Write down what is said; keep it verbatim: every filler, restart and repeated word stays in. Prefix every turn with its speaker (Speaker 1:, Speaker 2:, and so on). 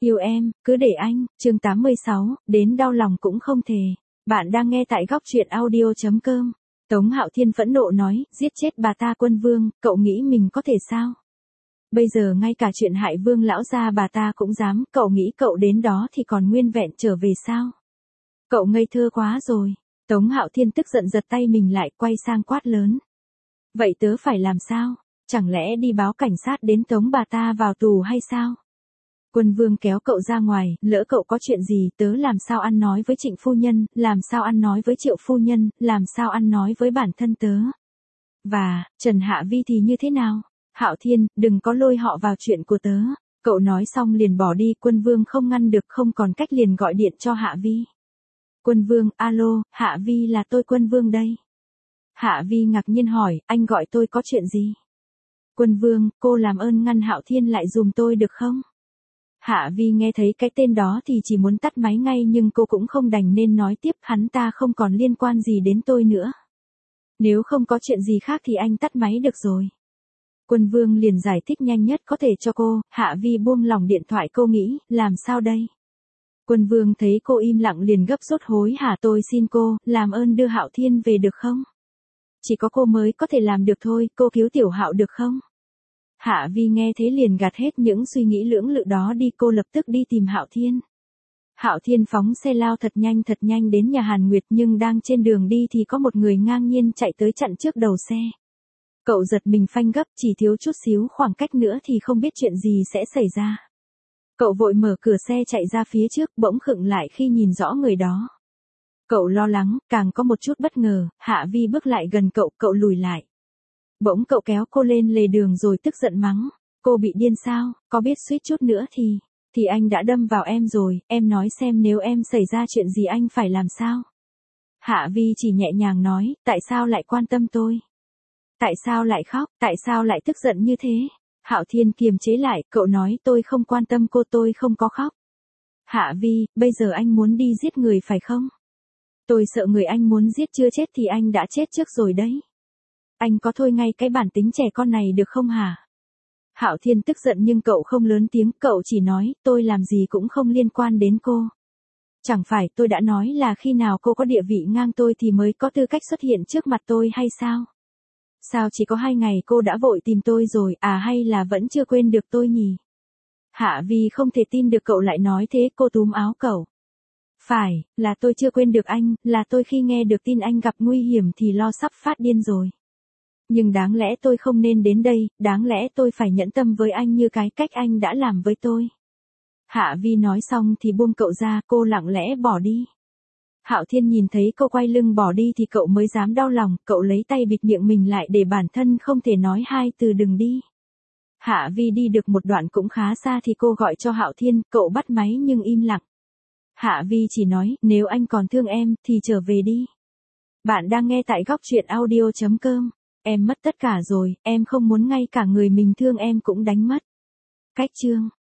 Speaker 1: Yêu em, cứ để anh, chương tám mươi sáu, đến đau lòng cũng không thề. Bạn đang nghe tại góc truyện audio.com. Tống Hạo Thiên phẫn nộ nói, giết chết bà ta Quân Vương, cậu nghĩ mình có thể sao? Bây giờ ngay cả chuyện hại Vương lão gia bà ta cũng dám, cậu nghĩ cậu đến đó thì còn nguyên vẹn trở về sao? Cậu ngây thơ quá rồi. Tống Hạo Thiên tức giận giật tay mình lại, quay sang quát lớn. Vậy tớ phải làm sao? Chẳng lẽ đi báo cảnh sát đến tống bà ta vào tù hay sao? Quân Vương kéo cậu ra ngoài, lỡ cậu có chuyện gì, tớ làm sao ăn nói với Trịnh phu nhân, làm sao ăn nói với Triệu phu nhân, làm sao ăn nói với bản thân tớ. Và, Trần Hạ Vi thì như thế nào? Hạo Thiên, đừng có lôi họ vào chuyện của tớ. Cậu nói xong liền bỏ đi, Quân Vương không ngăn được, không còn cách liền gọi điện cho Hạ Vi. Quân Vương, alo, Hạ Vi là tôi Quân Vương đây. Hạ Vi ngạc nhiên hỏi, anh gọi tôi có chuyện gì? Quân Vương, cô làm ơn ngăn Hạo Thiên lại dùm tôi được không? Hạ Vi nghe thấy cái tên đó thì chỉ muốn tắt máy ngay, nhưng cô cũng không đành nên nói tiếp, hắn ta không còn liên quan gì đến tôi nữa. Nếu không có chuyện gì khác thì anh tắt máy được rồi. Quân Vương liền giải thích nhanh nhất có thể cho cô. Hạ Vi buông lỏng điện thoại, cô nghĩ, làm sao đây? Quân Vương thấy cô im lặng liền gấp rút hối hả, tôi xin cô, làm ơn đưa Hạo Thiên về được không? Chỉ có cô mới có thể làm được thôi, cô cứu Tiểu Hạo được không? Hạ Vi nghe thế liền gạt hết những suy nghĩ lưỡng lự đó đi, cô lập tức đi tìm Hạo Thiên. Hạo Thiên phóng xe lao thật nhanh thật nhanh đến nhà Hàn Nguyệt, nhưng đang trên đường đi thì có một người ngang nhiên chạy tới chặn trước đầu xe. Cậu giật mình phanh gấp, chỉ thiếu chút xíu khoảng cách nữa thì không biết chuyện gì sẽ xảy ra. Cậu vội mở cửa xe chạy ra phía trước, bỗng khựng lại khi nhìn rõ người đó. Cậu lo lắng, càng có một chút bất ngờ. Hạ Vi bước lại gần cậu, cậu lùi lại. Bỗng cậu kéo cô lên lề đường rồi tức giận mắng. Cô bị điên sao, có biết suýt chút nữa thì, thì anh đã đâm vào em rồi, em nói xem nếu em xảy ra chuyện gì anh phải làm sao? Hạ Vi chỉ nhẹ nhàng nói, tại sao lại quan tâm tôi? Tại sao lại khóc, tại sao lại tức giận như thế? Hạo Thiên kiềm chế lại, cậu nói tôi không quan tâm cô, tôi không có khóc. Hạ Vi, bây giờ anh muốn đi giết người phải không? Tôi sợ người anh muốn giết chưa chết thì anh đã chết trước rồi đấy. Anh có thôi ngay cái bản tính trẻ con này được không hả? Hạo Thiên tức giận nhưng cậu không lớn tiếng, cậu chỉ nói, tôi làm gì cũng không liên quan đến cô. Chẳng phải tôi đã nói là khi nào cô có địa vị ngang tôi thì mới có tư cách xuất hiện trước mặt tôi hay sao? Sao chỉ có hai ngày cô đã vội tìm tôi rồi, à hay là vẫn chưa quên được tôi nhỉ? Hạ Vi không thể tin được cậu lại nói thế, cô túm áo cậu. Phải, là tôi chưa quên được anh, là tôi khi nghe được tin anh gặp nguy hiểm thì lo sắp phát điên rồi. Nhưng đáng lẽ tôi không nên đến đây, đáng lẽ tôi phải nhẫn tâm với anh như cái cách anh đã làm với tôi. Hạ Vi nói xong thì buông cậu ra, cô lặng lẽ bỏ đi. Hạo Thiên nhìn thấy cô quay lưng bỏ đi thì cậu mới dám đau lòng, cậu lấy tay bịt miệng mình lại để bản thân không thể nói hai từ đừng đi. Hạ Vi đi được một đoạn cũng khá xa thì cô gọi cho Hạo Thiên, cậu bắt máy nhưng im lặng. Hạ Vi chỉ nói, nếu anh còn thương em, thì trở về đi. Bạn đang nghe tại góc truyện audio.com. Em mất tất cả rồi, em không muốn ngay cả người mình thương em cũng đánh mất. Cách chương